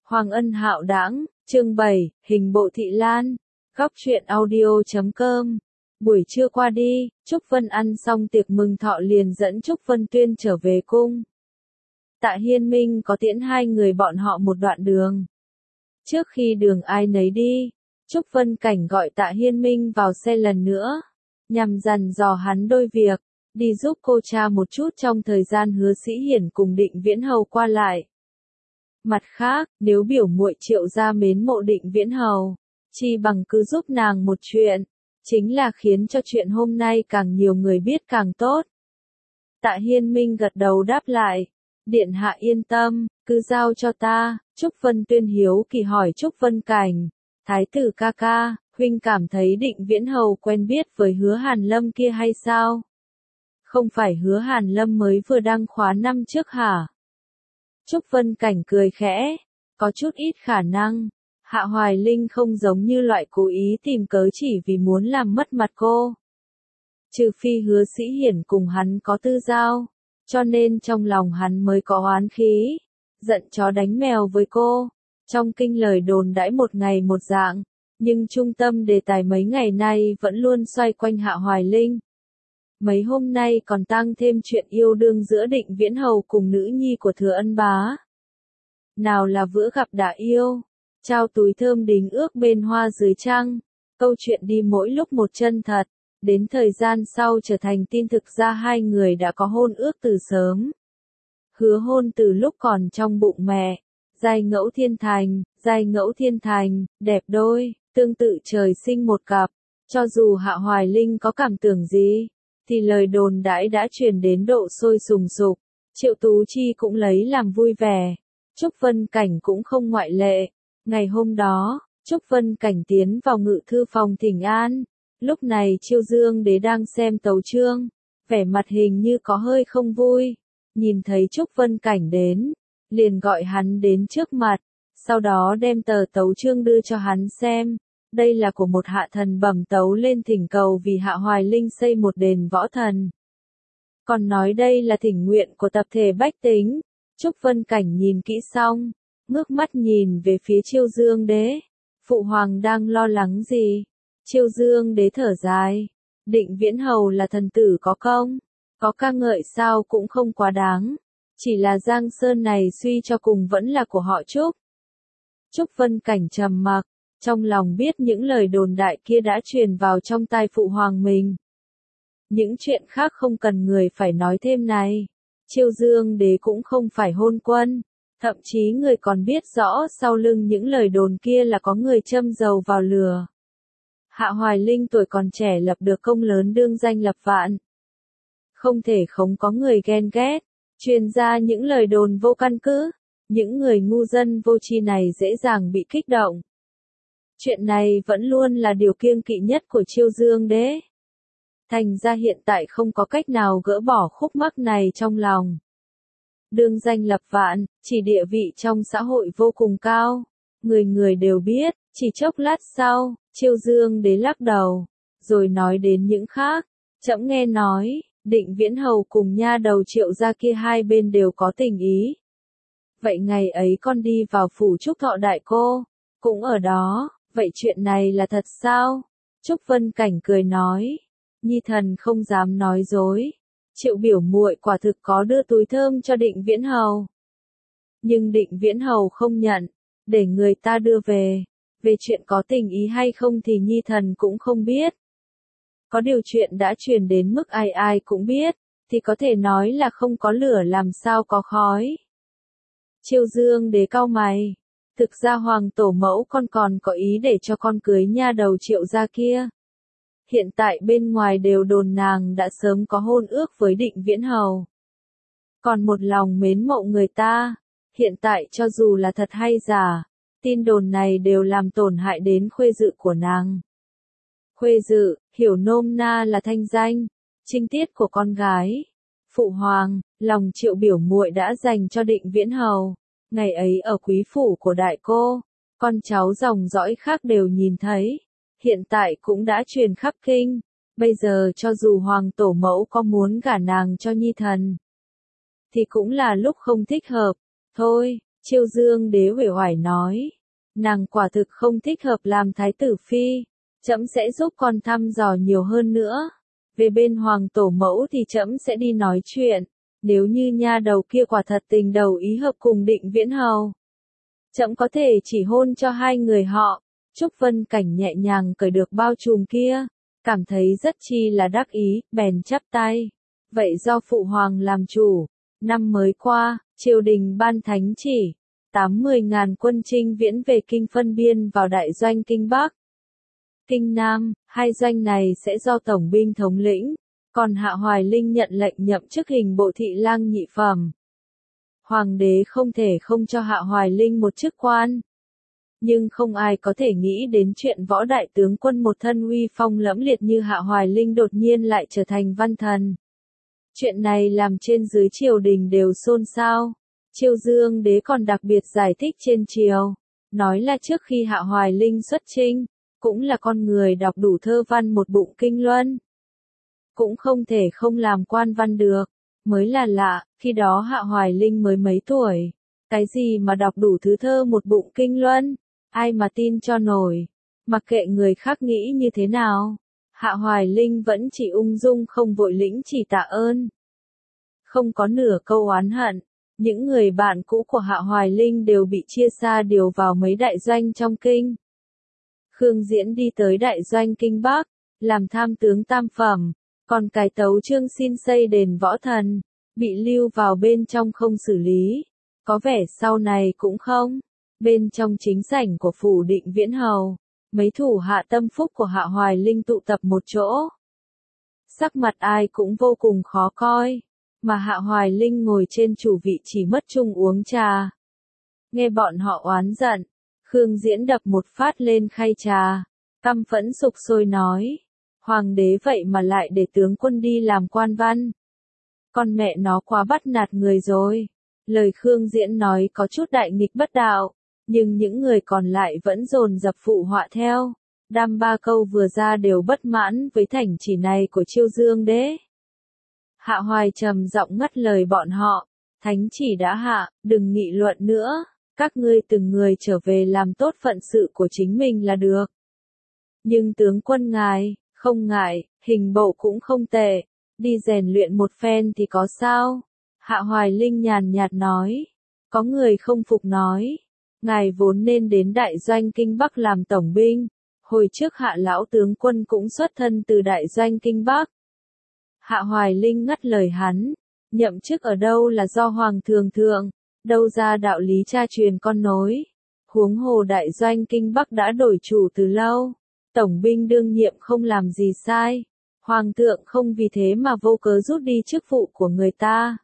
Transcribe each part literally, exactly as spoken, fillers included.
Hoàng Ân Hạo Đãng, chương bảy, Hình bộ Thị Lan, góc truyện audio chấm com. Buổi trưa qua đi, Trúc Vân ăn xong tiệc mừng thọ liền dẫn Trúc Vân Tuyên trở về cung. Tạ Hiên Minh có tiễn hai người bọn họ một đoạn đường. Trước khi đường ai nấy đi, Trúc Vân Cảnh gọi Tạ Hiên Minh vào xe lần nữa, nhằm dặn dò hắn đôi việc, đi giúp cô cha một chút trong thời gian Hứa Sĩ Hiển cùng Định Viễn Hầu qua lại. Mặt khác, nếu biểu muội Triệu gia mến mộ Định Viễn Hầu, chi bằng cứ giúp nàng một chuyện, chính là khiến cho chuyện hôm nay càng nhiều người biết càng tốt. Tạ Hiên Minh gật đầu đáp lại, điện hạ yên tâm, cứ giao cho ta. Trúc Vân Tuyên hiếu kỳ hỏi Trúc Vân Cảnh, thái tử ca ca, huynh cảm thấy Định Viễn Hầu quen biết với Hứa Hàn Lâm kia hay sao? Không phải Hứa Hàn Lâm mới vừa đăng khóa năm trước hả? Trúc Vân Cảnh cười khẽ, có chút ít khả năng. Hạ Hoài Linh không giống như loại cố ý tìm cớ chỉ vì muốn làm mất mặt cô. Trừ phi Hứa Sĩ Hiển cùng hắn có tư giao, cho nên trong lòng hắn mới có oán khí, giận chó đánh mèo với cô. Trong kinh lời đồn đãi một ngày một dạng, nhưng trung tâm đề tài mấy ngày nay vẫn luôn xoay quanh Hạ Hoài Linh. Mấy hôm nay còn tăng thêm chuyện yêu đương giữa Định Viễn Hầu cùng nữ nhi của Thừa Ân Bá. Nào là bữa gặp đã yêu, trao túi thơm đính ước bên hoa dưới trăng, câu chuyện đi mỗi lúc một chân thật, đến thời gian sau trở thành tin thực ra hai người đã có hôn ước từ sớm. Hứa hôn từ lúc còn trong bụng mẹ, giai ngẫu thiên thành, giai ngẫu thiên thành, đẹp đôi, tương tự trời sinh một cặp, cho dù Hạ Hoài Linh có cảm tưởng gì, thì lời đồn đãi đã truyền đến độ sôi sùng sục, Triệu Tú Chi cũng lấy làm vui vẻ, Trúc Vân Cảnh cũng không ngoại lệ. Ngày hôm đó, Trúc Vân Cảnh tiến vào ngự thư phòng thỉnh an, lúc này Chiêu Dương Đế đang xem tấu chương, vẻ mặt hình như có hơi không vui, nhìn thấy Trúc Vân Cảnh đến, liền gọi hắn đến trước mặt, sau đó đem tờ tấu chương đưa cho hắn xem. Đây là của một hạ thần bẩm tấu lên thỉnh cầu vì Hạ Hoài Linh xây một đền võ thần. Còn nói đây là thỉnh nguyện của tập thể bách tính. Trúc Vân Cảnh nhìn kỹ xong, ngước mắt nhìn về phía Chiêu Dương Đế. Phụ hoàng đang lo lắng gì? Chiêu Dương Đế thở dài. Định Viễn Hầu là thần tử có công, có ca ngợi sao cũng không quá đáng. Chỉ là Giang Sơn này suy cho cùng vẫn là của họ Trúc. Trúc Vân Cảnh trầm mặc. Trong lòng biết những lời đồn đại kia đã truyền vào trong tai phụ hoàng mình. Những chuyện khác không cần người phải nói thêm này. Chiêu Dương Đế cũng không phải hôn quân. Thậm chí người còn biết rõ sau lưng những lời đồn kia là có người châm dầu vào lửa. Hạ Hoài Linh tuổi còn trẻ lập được công lớn đương danh lập vạn. Không thể không có người ghen ghét, truyền ra những lời đồn vô căn cứ. Những người ngu dân vô tri này dễ dàng bị kích động. Chuyện này vẫn luôn là điều kiêng kỵ nhất của Chiêu Dương Đế. Thành ra hiện tại không có cách nào gỡ bỏ khúc mắc này trong lòng. Đương danh lập vạn, chỉ địa vị trong xã hội vô cùng cao. Người người đều biết, chỉ chốc lát sau, Chiêu Dương Đế lắc đầu, rồi nói đến những khác. Trẫm nghe nói, Định Viễn Hầu cùng nha đầu Triệu gia kia hai bên đều có tình ý. Vậy ngày ấy con đi vào phủ Trúc Thọ đại cô, cũng ở đó. Vậy chuyện này là thật sao? Trúc Vân Cảnh cười nói. Nhi thần không dám nói dối. Triệu biểu muội quả thực có đưa túi thơm cho Định Viễn Hầu. Nhưng Định Viễn Hầu không nhận, để người ta đưa về. Về chuyện có tình ý hay không thì Nhi thần cũng không biết. Có điều chuyện đã truyền đến mức ai ai cũng biết, thì có thể nói là không có lửa làm sao có khói. Chiêu Dương Đế cau mày. Thực ra hoàng tổ mẫu con còn có ý để cho con cưới nha đầu Triệu gia kia. Hiện tại bên ngoài đều đồn nàng đã sớm có hôn ước với Định Viễn Hầu. Còn một lòng mến mộ người ta. Hiện tại cho dù là thật hay giả, tin đồn này đều làm tổn hại đến khuê dự của nàng. Khuê dự, hiểu nôm na là thanh danh, trinh tiết của con gái. Phụ hoàng, lòng Triệu biểu muội đã dành cho Định Viễn Hầu. Ngày ấy ở quý phủ của đại cô, con cháu dòng dõi khác đều nhìn thấy. Hiện tại cũng đã truyền khắp kinh. Bây giờ cho dù hoàng tổ mẫu có muốn gả nàng cho Nhi thần, thì cũng là lúc không thích hợp. Thôi, Chiêu Dương Đế uể oải nói, nàng quả thực không thích hợp làm thái tử phi, trẫm sẽ giúp con thăm dò nhiều hơn nữa. Về bên hoàng tổ mẫu thì trẫm sẽ đi nói chuyện, nếu như nha đầu kia quả thật tình đầu ý hợp cùng Định Viễn Hầu, trẫm có thể chỉ hôn cho hai người họ. Trúc Vân Cảnh nhẹ nhàng cởi được bao trùm kia, cảm thấy rất chi là đắc ý, bèn chắp tay. Vậy do phụ hoàng làm chủ, năm mới qua, triều đình ban thánh chỉ, tám mươi ngàn quân chinh viễn về kinh phân biên vào đại doanh kinh Bắc. Kinh Nam, hai doanh này sẽ do tổng binh thống lĩnh, còn Hạ Hoài Linh nhận lệnh nhậm chức hình bộ thị lang nhị phẩm. Hoàng đế không thể không cho Hạ Hoài Linh một chức quan. Nhưng không ai có thể nghĩ đến chuyện võ đại tướng quân một thân uy phong lẫm liệt như Hạ Hoài Linh đột nhiên lại trở thành văn thần. Chuyện này làm trên dưới triều đình đều xôn xao. Chiêu Dương Đế còn đặc biệt giải thích trên triều, nói là trước khi Hạ Hoài Linh xuất chinh, cũng là con người đọc đủ thơ văn một bụng kinh luân. Cũng không thể không làm quan văn được, mới là lạ, khi đó Hạ Hoài Linh mới mấy tuổi. Cái gì mà đọc đủ thứ thơ một bụng kinh luân, ai mà tin cho nổi, mặc kệ người khác nghĩ như thế nào. Hạ Hoài Linh vẫn chỉ ung dung không vội lĩnh chỉ tạ ơn. Không có nửa câu oán hận, những người bạn cũ của Hạ Hoài Linh đều bị chia xa điều vào mấy đại doanh trong kinh. Khương Diễn đi tới đại doanh kinh Bắc, làm tham tướng tam phẩm, còn cái Tấu Chương xin xây đền võ thần, bị lưu vào bên trong không xử lý. Có vẻ sau này cũng không. Bên trong chính sảnh của phủ Định Viễn Hầu, mấy thủ hạ tâm phúc của Hạ Hoài Linh tụ tập một chỗ. Sắc mặt ai cũng vô cùng khó coi, mà Hạ Hoài Linh ngồi trên chủ vị chỉ mất chung uống trà. Nghe bọn họ oán giận, Khương Diễn đập một phát lên khay trà, căm phẫn sục sôi nói, hoàng đế vậy mà lại để tướng quân đi làm quan văn. Con mẹ nó quá bắt nạt người rồi. Lời Khương Diễn nói có chút đại nghịch bất đạo, nhưng những người còn lại vẫn dồn dập phụ họa theo. Đam ba câu vừa ra đều bất mãn với thành chỉ này của Chiêu Dương Đế. Hạ Hoài trầm giọng ngắt lời bọn họ, thánh chỉ đã hạ, đừng nghị luận nữa, các ngươi từng người trở về làm tốt phận sự của chính mình là được. Nhưng tướng quân ngài, không ngại, hình bộ cũng không tệ, đi rèn luyện một phen thì có sao? Hạ Hoài Linh nhàn nhạt nói, có người không phục nói, ngài vốn nên đến đại doanh kinh Bắc làm tổng binh, hồi trước Hạ lão tướng quân cũng xuất thân từ đại doanh kinh Bắc. Hạ Hoài Linh ngắt lời hắn, nhậm chức ở đâu là do hoàng thường thượng, đâu ra đạo lý cha truyền con nối. Huống hồ đại doanh kinh Bắc đã đổi chủ từ lâu, tổng binh đương nhiệm không làm gì sai, hoàng thượng không vì thế mà vô cớ rút đi chức vụ của người ta.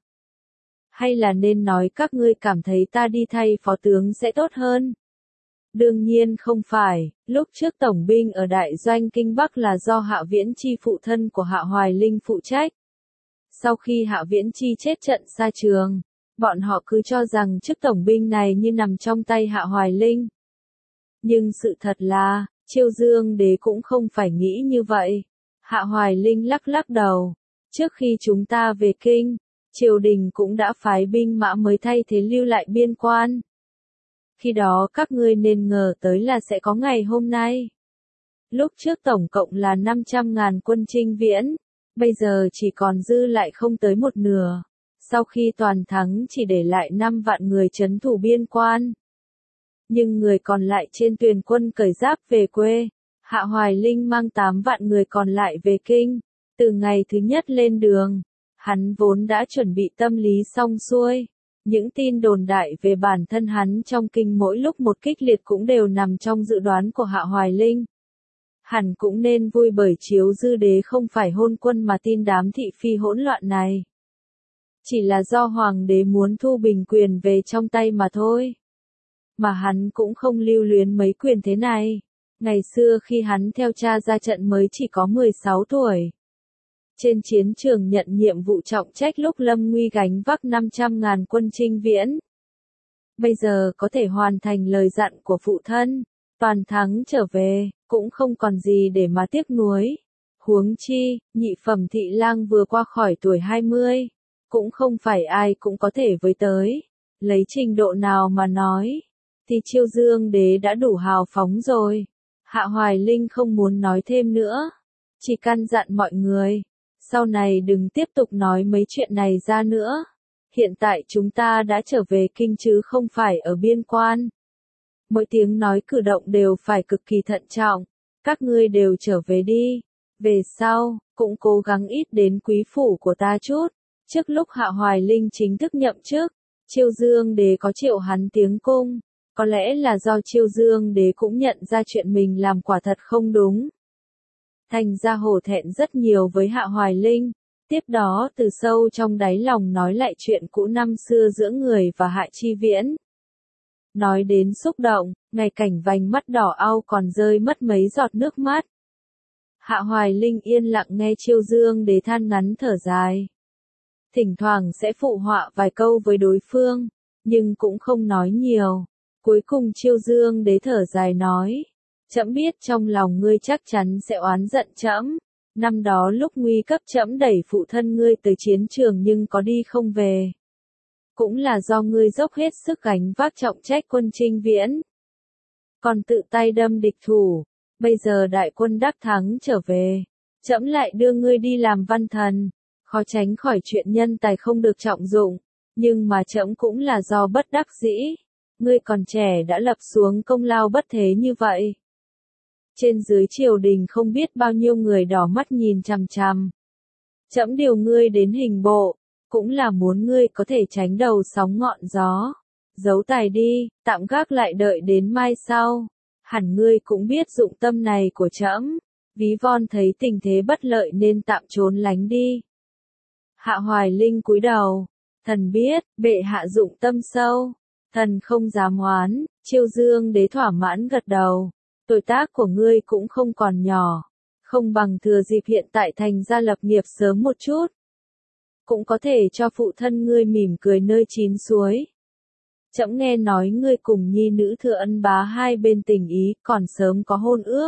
Hay là nên nói các ngươi cảm thấy ta đi thay phó tướng sẽ tốt hơn? Đương nhiên không phải, lúc trước tổng binh ở đại doanh kinh Bắc là do Hạ Viễn Chi phụ thân của Hạ Hoài Linh phụ trách. Sau khi Hạ Viễn Chi chết trận xa trường, bọn họ cứ cho rằng chức tổng binh này như nằm trong tay Hạ Hoài Linh. Nhưng sự thật là, Chiêu Dương Đế cũng không phải nghĩ như vậy. Hạ Hoài Linh lắc lắc đầu, trước khi chúng ta về kinh, triều đình cũng đã phái binh mã mới thay thế lưu lại biên quan. Khi đó các ngươi nên ngờ tới là sẽ có ngày hôm nay. Lúc trước tổng cộng là năm trăm ngàn quân chinh viễn, bây giờ chỉ còn dư lại không tới một nửa. Sau khi toàn thắng chỉ để lại năm vạn người trấn thủ biên quan. Nhưng người còn lại trên thuyền quân cởi giáp về quê. Hạ Hoài Linh mang tám vạn người còn lại về kinh. Từ ngày thứ nhất lên đường, hắn vốn đã chuẩn bị tâm lý xong xuôi. Những tin đồn đại về bản thân hắn trong kinh mỗi lúc một kích liệt cũng đều nằm trong dự đoán của Hạ Hoài Linh. Hẳn cũng nên vui bởi Chiếu Dư Đế không phải hôn quân mà tin đám thị phi hỗn loạn này. Chỉ là do hoàng đế muốn thu bình quyền về trong tay mà thôi. Mà hắn cũng không lưu luyến mấy quyền thế này. Ngày xưa khi hắn theo cha ra trận mới chỉ có mười sáu tuổi. Trên chiến trường nhận nhiệm vụ trọng trách lúc lâm nguy gánh vác năm trăm ngàn quân chinh viễn. Bây giờ có thể hoàn thành lời dặn của phụ thân, toàn thắng trở về, cũng không còn gì để mà tiếc nuối. Huống chi, nhị phẩm thị lang vừa qua khỏi tuổi hai mươi, cũng không phải ai cũng có thể với tới. Lấy trình độ nào mà nói, thì Chiêu Dương Đế đã đủ hào phóng rồi. Hạ Hoài Linh không muốn nói thêm nữa, chỉ căn dặn mọi người, sau này đừng tiếp tục nói mấy chuyện này ra nữa. Hiện tại chúng ta đã trở về kinh chứ không phải ở biên quan. Mỗi tiếng nói cử động đều phải cực kỳ thận trọng, các ngươi đều trở về đi. Về sau, cũng cố gắng ít đến quý phủ của ta chút. Trước lúc Hạ Hoài Linh chính thức nhậm chức, Chiêu Dương Đế có triệu hắn tiếng cung. Có lẽ là do Chiêu Dương Đế cũng nhận ra chuyện mình làm quả thật không đúng. Thành ra hổ thẹn rất nhiều với Hạ Hoài Linh. Tiếp đó từ sâu trong đáy lòng nói lại chuyện cũ năm xưa giữa người và Hạ Chi Viễn. Nói đến xúc động, ngày cảnh vành mắt đỏ au còn rơi mất mấy giọt nước mắt. Hạ Hoài Linh yên lặng nghe Chiêu Dương Đế than ngắn thở dài. Thỉnh thoảng sẽ phụ họa vài câu với đối phương, nhưng cũng không nói nhiều. Cuối cùng Chiêu Dương Đế thở dài nói, trẫm biết trong lòng ngươi chắc chắn sẽ oán giận trẫm. Năm đó lúc nguy cấp trẫm đẩy phụ thân ngươi tới chiến trường nhưng có đi không về. Cũng là do ngươi dốc hết sức gánh vác trọng trách quân chinh viễn. Còn tự tay đâm địch thủ, bây giờ đại quân đắc thắng trở về. Trẫm lại đưa ngươi đi làm văn thần, khó tránh khỏi chuyện nhân tài không được trọng dụng. Nhưng mà trẫm cũng là do bất đắc dĩ. Ngươi còn trẻ đã lập xuống công lao bất thế như vậy. Trên dưới triều đình không biết bao nhiêu người đỏ mắt nhìn chằm chằm. Trẫm điều ngươi đến hình bộ, cũng là muốn ngươi có thể tránh đầu sóng ngọn gió. Giấu tài đi, tạm gác lại đợi đến mai sau. Hẳn ngươi cũng biết dụng tâm này của trẫm. Ví von thấy tình thế bất lợi nên tạm trốn lánh đi. Hạ Hoài Linh cúi đầu, thần biết, bệ hạ dụng tâm sâu. Thần không dám oán. Chiêu Dương Đế thỏa mãn gật đầu. Tuổi tác của ngươi cũng không còn nhỏ, không bằng thừa dịp hiện tại thành ra lập nghiệp sớm một chút. Cũng có thể cho phụ thân ngươi mỉm cười nơi chín suối. Trẫm nghe nói ngươi cùng nhi nữ Thừa Ân bá hai bên tình ý còn sớm có hôn ước.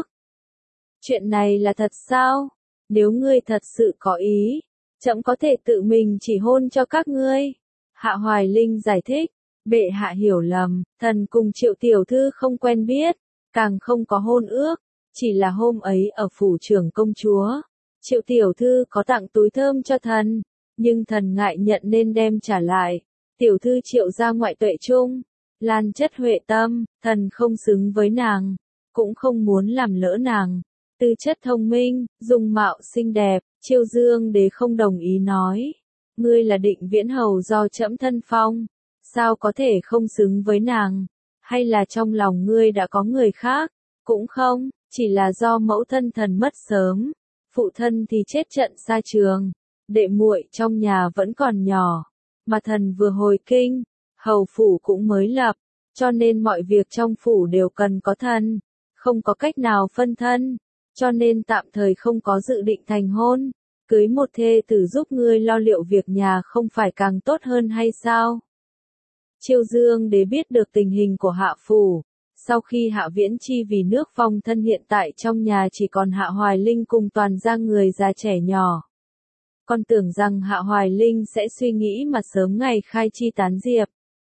Chuyện này là thật sao? Nếu ngươi thật sự có ý, trẫm có thể tự mình chỉ hôn cho các ngươi. Hạ Hoài Linh giải thích, bệ hạ hiểu lầm, thần cùng Triệu tiểu thư không quen biết. Càng không có hôn ước, chỉ là hôm ấy ở phủ trưởng công chúa. Triệu tiểu thư có tặng túi thơm cho thần, nhưng thần ngại nhận nên đem trả lại. Tiểu thư Triệu gia ngoại tuệ trung, lan chất huệ tâm, thần không xứng với nàng, cũng không muốn làm lỡ nàng. Tư chất thông minh, dung mạo xinh đẹp, Chiêu Dương Đế không đồng ý nói. Ngươi là Định Viễn hầu do trẫm thân phong, sao có thể không xứng với nàng? Hay là trong lòng ngươi đã có người khác? Cũng không, chỉ là do mẫu thân thần mất sớm, phụ thân thì chết trận xa trường, đệ muội trong nhà vẫn còn nhỏ, mà thần vừa hồi kinh, hầu phủ cũng mới lập, cho nên mọi việc trong phủ đều cần có thân, không có cách nào phân thân, cho nên tạm thời không có dự định thành hôn, cưới một thê tử giúp ngươi lo liệu việc nhà không phải càng tốt hơn hay sao? Chiêu Dương Đế biết được tình hình của Hạ phủ, sau khi Hạ Viễn Chi vì nước phong thân hiện tại trong nhà chỉ còn Hạ Hoài Linh cùng toàn gia người già trẻ nhỏ. Con tưởng rằng Hạ Hoài Linh sẽ suy nghĩ mà sớm ngày khai chi tán diệp.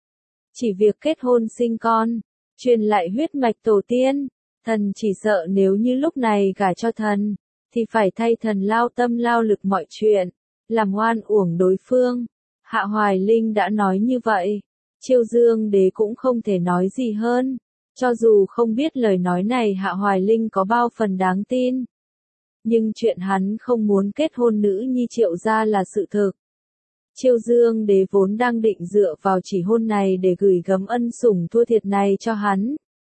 Chỉ việc kết hôn sinh con, truyền lại huyết mạch tổ tiên, thần chỉ sợ nếu như lúc này gả cho thần, thì phải thay thần lao tâm lao lực mọi chuyện, làm oan uổng đối phương. Hạ Hoài Linh đã nói như vậy. Chiêu Dương Đế cũng không thể nói gì hơn, cho dù không biết lời nói này Hạ Hoài Linh có bao phần đáng tin. Nhưng chuyện hắn không muốn kết hôn nữ nhi Triệu gia là sự thực. Chiêu Dương Đế vốn đang định dựa vào chỉ hôn này để gửi gắm ân sủng thua thiệt này cho hắn.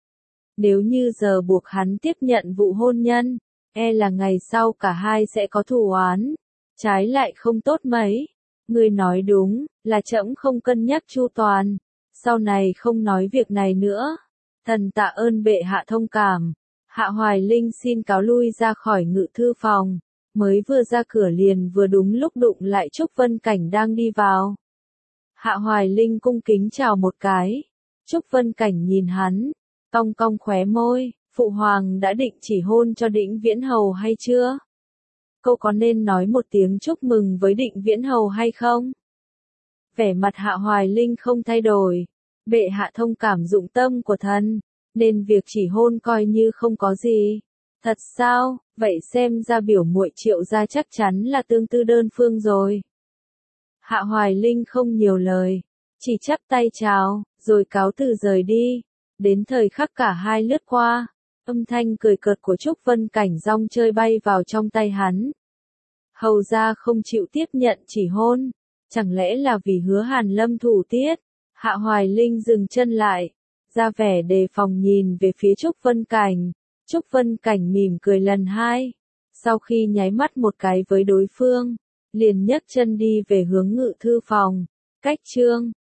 Nếu như giờ buộc hắn tiếp nhận vụ hôn nhân, e là ngày sau cả hai sẽ có thù oán, trái lại không tốt mấy. Ngươi nói đúng, là trẫm không cân nhắc chu toàn, sau này không nói việc này nữa. Thần tạ ơn bệ hạ thông cảm. Hạ Hoài Linh xin cáo lui ra khỏi ngự thư phòng, mới vừa ra cửa liền vừa đúng lúc đụng lại Trúc Vân Cảnh đang đi vào. Hạ Hoài Linh cung kính chào một cái, Trúc Vân Cảnh nhìn hắn, cong cong khóe môi, phụ hoàng đã định chỉ hôn cho Định Viễn hầu hay chưa? Cô có nên nói một tiếng chúc mừng với Định Viễn hầu hay không? Vẻ mặt Hạ Hoài Linh không thay đổi. Bệ hạ thông cảm dụng tâm của thần, nên việc chỉ hôn coi như không có gì. Thật sao? Vậy xem ra biểu muội Triệu gia chắc chắn là tương tư đơn phương rồi. Hạ Hoài Linh không nhiều lời, chỉ chắp tay chào, rồi cáo từ rời đi. Đến thời khắc cả hai lướt qua, âm thanh cười cợt của Trúc Vân Cảnh rong chơi bay vào trong tay hắn. Hầu gia không chịu tiếp nhận chỉ hôn, chẳng lẽ là vì hứa Hàn Lâm thủ tiết? Hạ Hoài Linh dừng chân lại, ra vẻ đề phòng nhìn về phía Trúc Vân Cảnh. Trúc Vân Cảnh mỉm cười lần hai, sau khi nháy mắt một cái với đối phương, liền nhấc chân đi về hướng ngự thư phòng. Cách chương